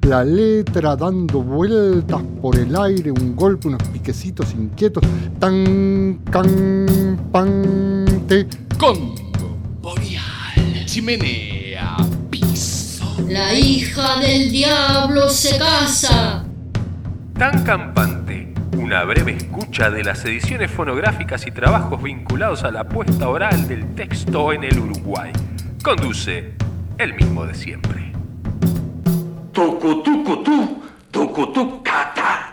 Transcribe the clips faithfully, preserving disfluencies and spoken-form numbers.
la letra dando vueltas por el aire, un golpe, unos piquecitos inquietos, tan, can, pan, te. Congo, boreal, chimenea, piso. La hija del diablo se casa. Tan campante, una breve escucha de las ediciones fonográficas y trabajos vinculados a la puesta oral del texto en el Uruguay. Conduce el mismo de siempre. Tucutucutú, tucutucata.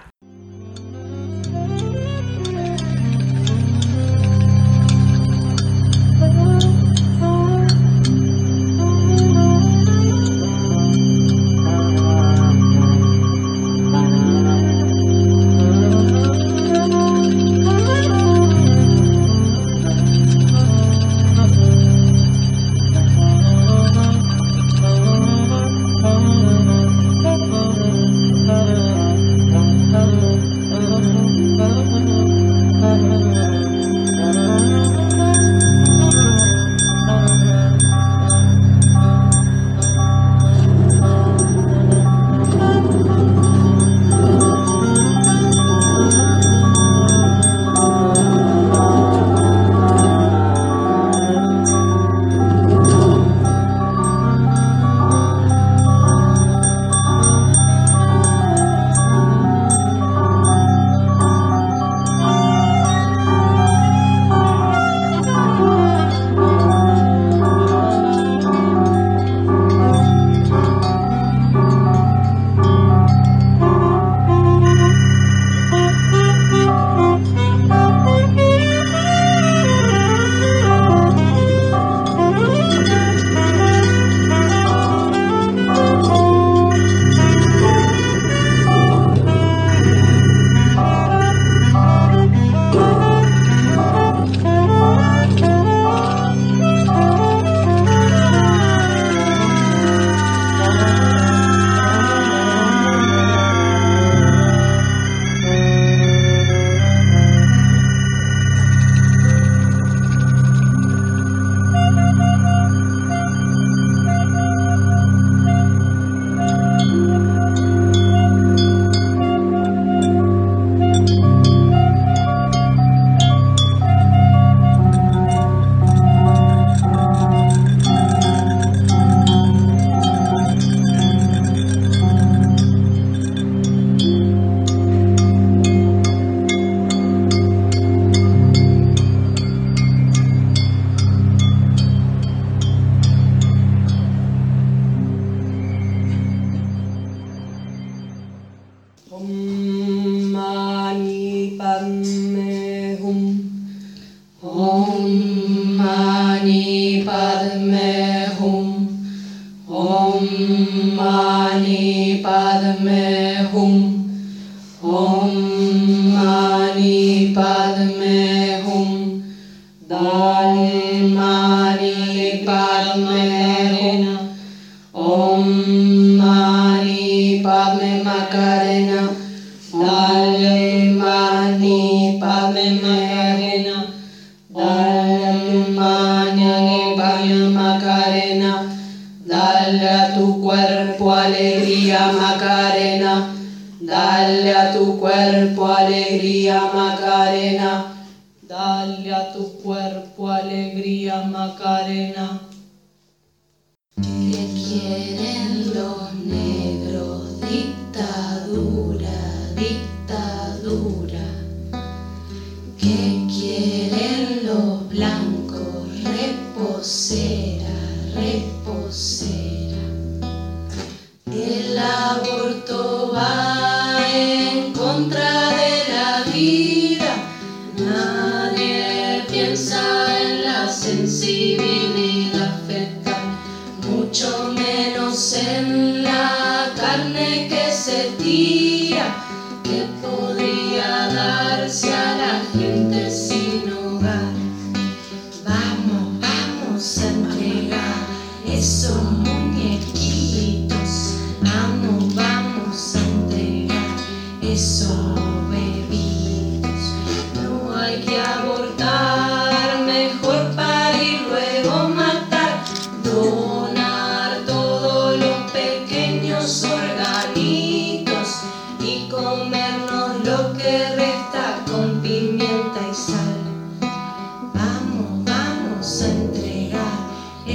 Donar todos los pequeños organismos.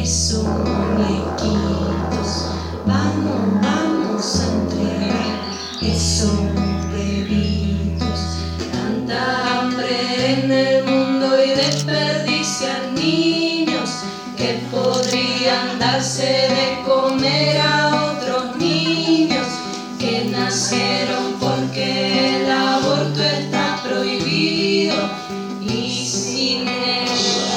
esos muñequitos. Vamos, vamos a entregar esos bebitos. Tanta hambre en el mundo y desperdician niños que podrían darse de comer a otros niños que nacieron porque el aborto está prohibido y sin ello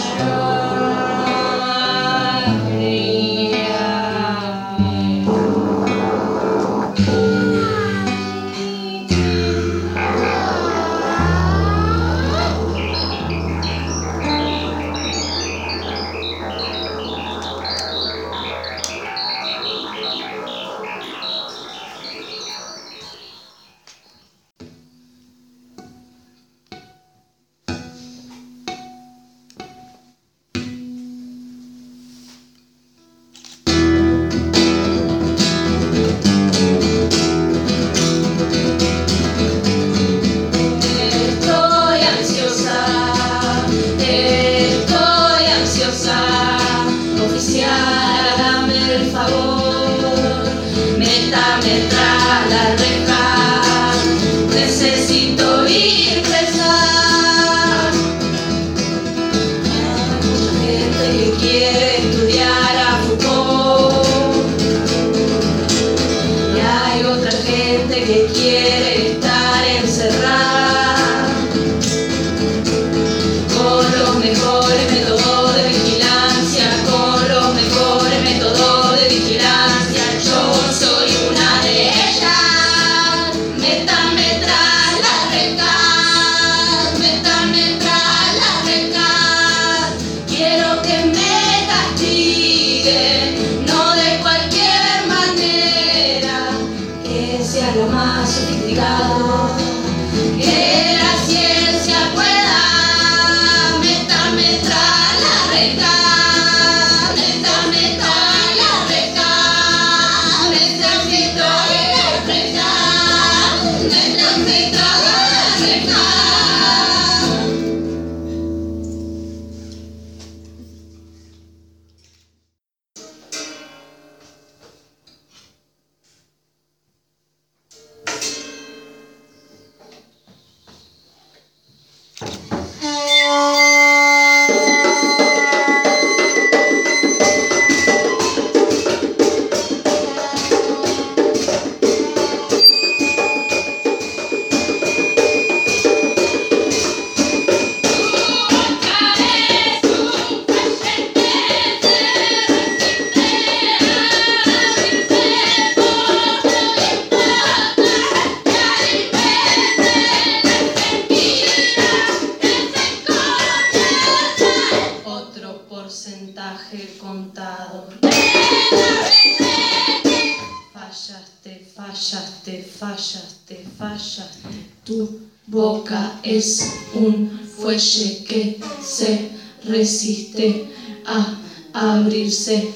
fallaste, fallaste. Tu boca es un fuelle que se resiste a abrirse.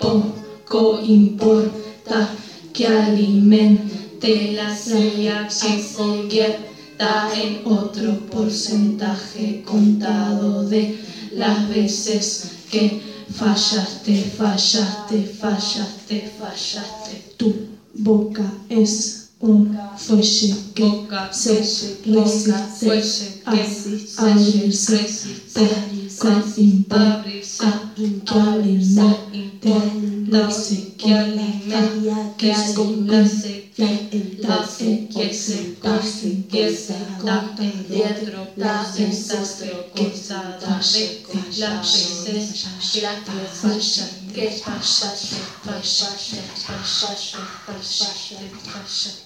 Poco importa que alimente la cella que convierta en otro porcentaje contado de las veces que fallaste, fallaste, fallaste, fallaste. Tu boca es un fuelle que boca, se resiste a abrirse. Poco importa que alimente la sequía que convierte que se convierte dentro la desastre causada de las veces que falla, que falla, que falla, que falla, que falla, que falla.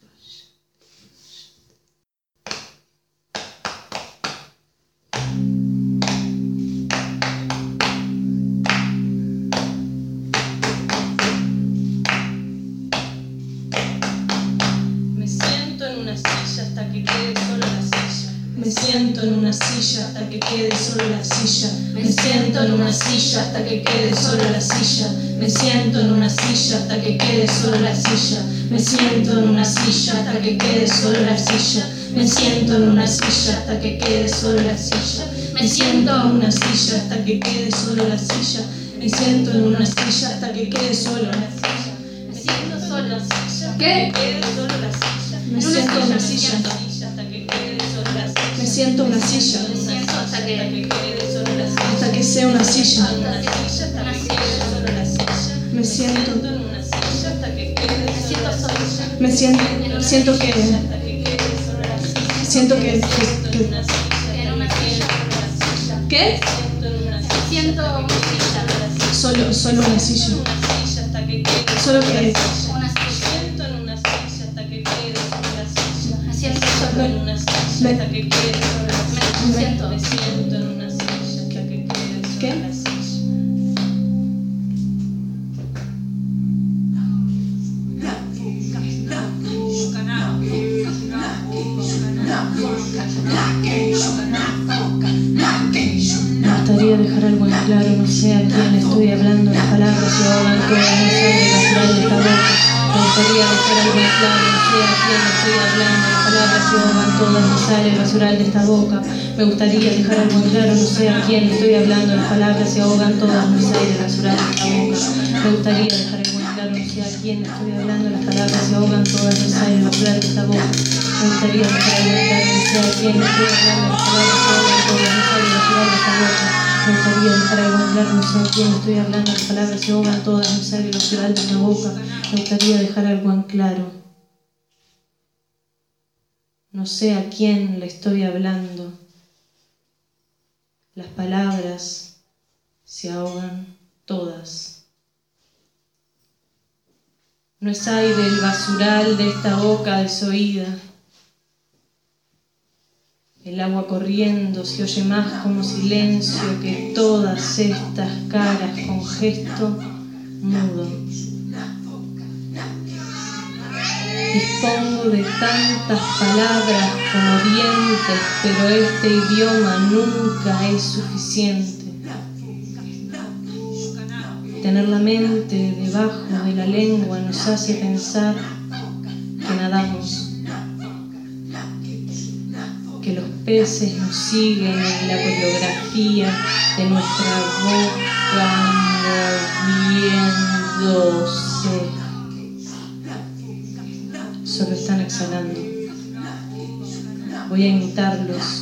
Me siento en una silla hasta que quede solo la silla. Me siento en una silla hasta que quede solo la silla. Me siento en una silla hasta que quede solo la silla. Me siento en una silla hasta que quede solo la silla. Me siento en una silla hasta que quede solo la silla. Me siento en una silla hasta que quede solo la silla. Me Me siento en una silla hasta que quede solo. Me siento sola. ¿Qué? Me siento en una silla. Me siento en una silla. Me siento hasta que Hasta que sea una silla. una silla. Me siento. Me siento sola. Me siento. Siento que. Siento que. que, que En una silla. ¿Qué? Me siento una silla. Solo, solo una silla. Solo que. Una silla. Me siento sola. Me, Me, me siento. ¿Qué? Me gustaría dejar algo en claro, no sé a quién estoy hablando, las palabras se ahogan todas, no sale natural de esta boca. Me gustaría dejar algo en claro, no sé a quién estoy hablando, las palabras se ahogan todas, no sale el basural de esta boca. Me gustaría dejar algo en claro, no sé a quién estoy hablando, las palabras se ahogan todas, no sale el basural de esta boca. Me gustaría dejar algo en claro, no sé a quién estoy hablando, las palabras se ahogan todas, no sale el basural de esta boca. Me gustaría dejar algo en claro, no sé a quién estoy hablando, las palabras se ahogan todas, no sale el basural de esta boca. Me gustaría dejar algo en claro, no sé a quién estoy hablando, las palabras se ahogan todas, no sale el basural de esta boca. Me gustaría dejar algo en claro. No sé a quién le estoy hablando. Las palabras se ahogan todas. No es aire el basural de esta boca desoída. El agua corriendo se oye más como silencio que todas estas caras con gesto mudo. Dispongo de tantas palabras como dientes, pero este idioma nunca es suficiente. Tener la mente debajo de la lengua nos hace pensar que nadamos, que los peces nos siguen en la coreografía de nuestra boca moviéndose. Solo están exhalando. Voy a imitarlos.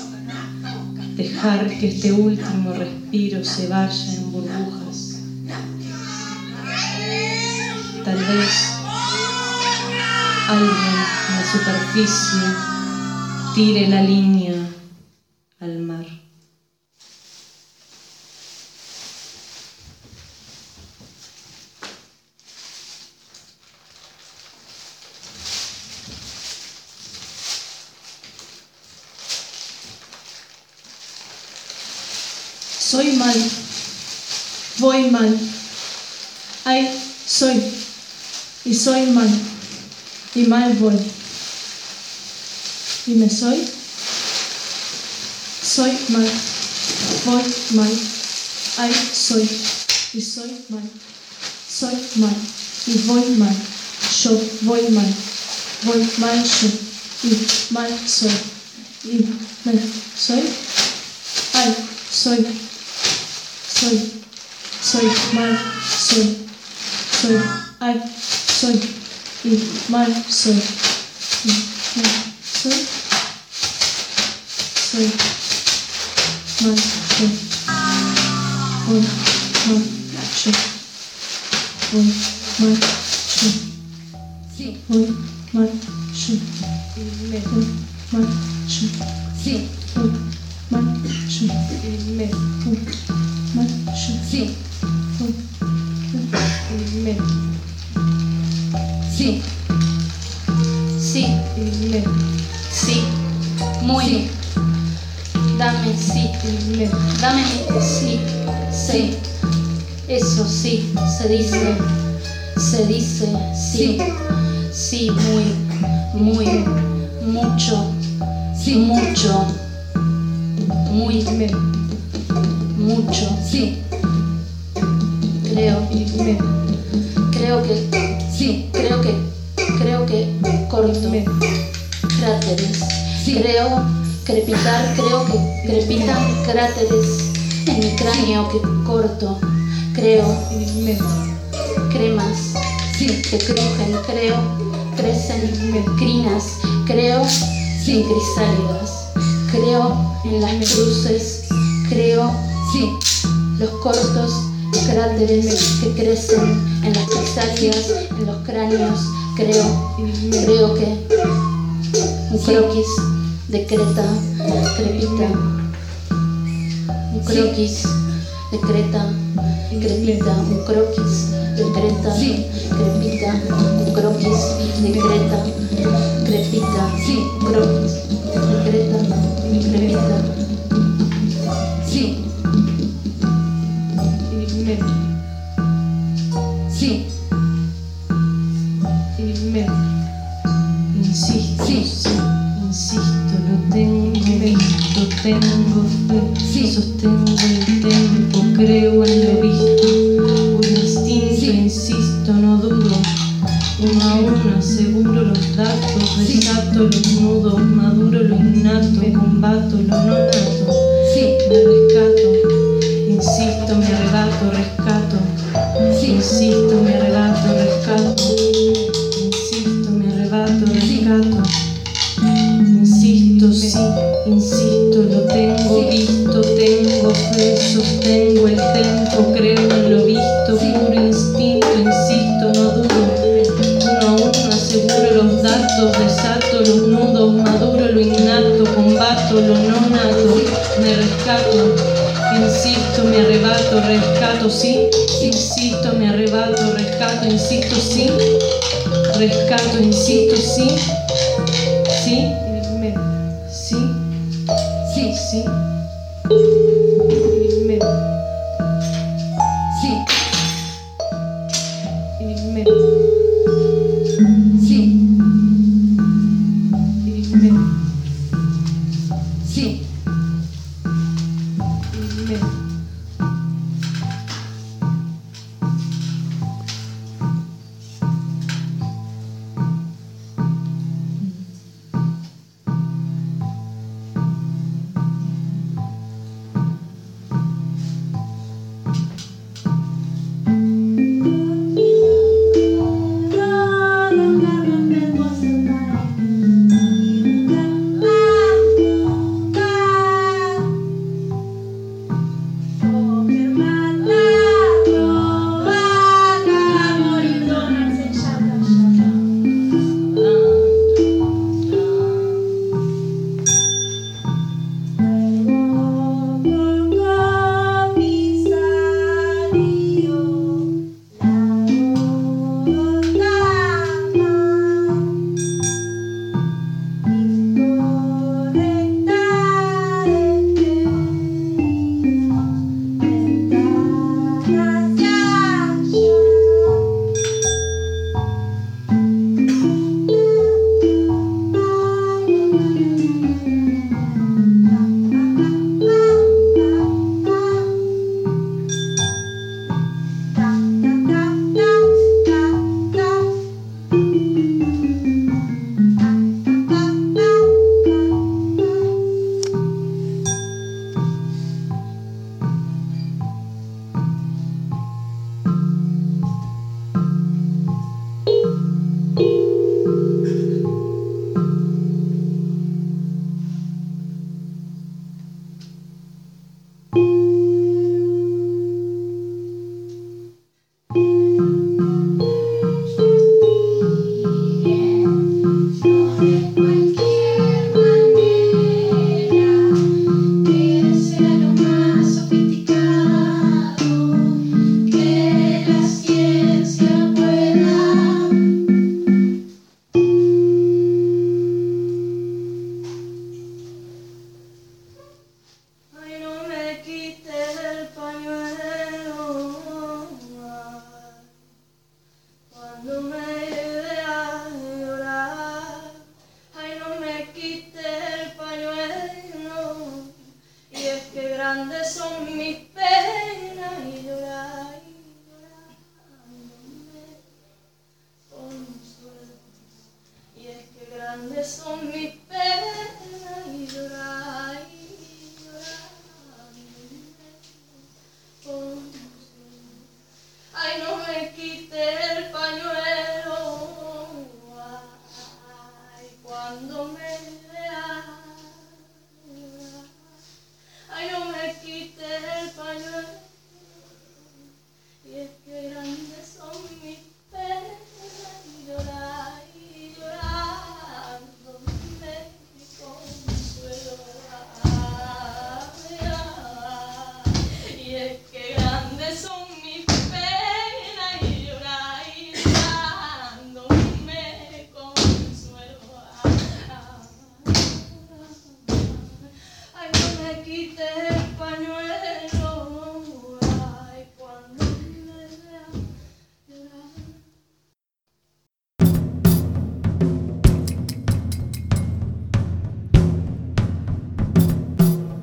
Dejar que este último respiro se vaya en burbujas. Tal vez alguien en la superficie tire la línea al mar. Soy mal, voy mal, ay, soy, y soy mal, y mal voy. ¿Y me soy? Soy mal, voy mal, ay, soy, y soy mal, soy mal, y voy mal, yo voy mal, voy mal yo, y mal soy, y me soy, ay, soy. Soy, soy mal, soy, soy, ay, soy, y mal soy, y mal soy, soy, mal yo, voy mal yo, voy mal yo, Sí, voy mal yo, y me. voy mal yo, Sí, voy mal yo, y me. voy mal yo. Sí, y me. Sí, sí, Y me, sí, muy. Dame, sí, y me, dame, sí, sí. Eso sí, se dice, se dice, sí, sí, muy, muy, mucho, sí, mucho, muy, me, mucho, sí, creo, y me, creo que, sí, creo que, creo que corto, me, cráteres, sí, creo, crepitar, creo que crepitan cráteres en mi cráneo que corto, creo, cremas que crujen, creo, crecen crinas, creo en crisálidas, creo en las cruces, creo los cortos cráteres que crecen en las crisálidas, en los cráneos, creo, creo que un croquis de Creta crepita, un croquis de Creta crepita, un croquis de Creta crepita, un croquis de Creta crepita, un croquis de Creta crepita. Sí. Sí. Insisto, sí. Insisto, lo tengo visto, tengo fe, sí. Sostengo el tiempo, creo en lo visto, por instinto, sí. Insisto, no dudo, uno a uno aseguro los datos, resato los nudos, maduro lo innato, combato lo no nato, sí. Me rescato, insisto, me arrebato, rescato, sí. Insisto, me arrebato, rescato, insisto, me arrebato, rescato. Insisto, sí, insisto, lo tengo visto, tengo fe, sostengo el tempo, creo en lo visto, puro instinto, insisto, no dudo, uno a uno aseguro los datos, desato los nudos, maduro lo innato, combato lo no nato, me rescato, insisto, me arrebato, rescato, sí, insisto, me arrebato, rescato, insisto, sí, rescato, insisto, sí, sí. Sí, sí, sí. Irme. Sí. Irme. Sí. Irme. Sí. Irme.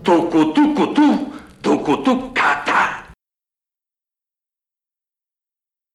tucu tucu tu, tucu tucata.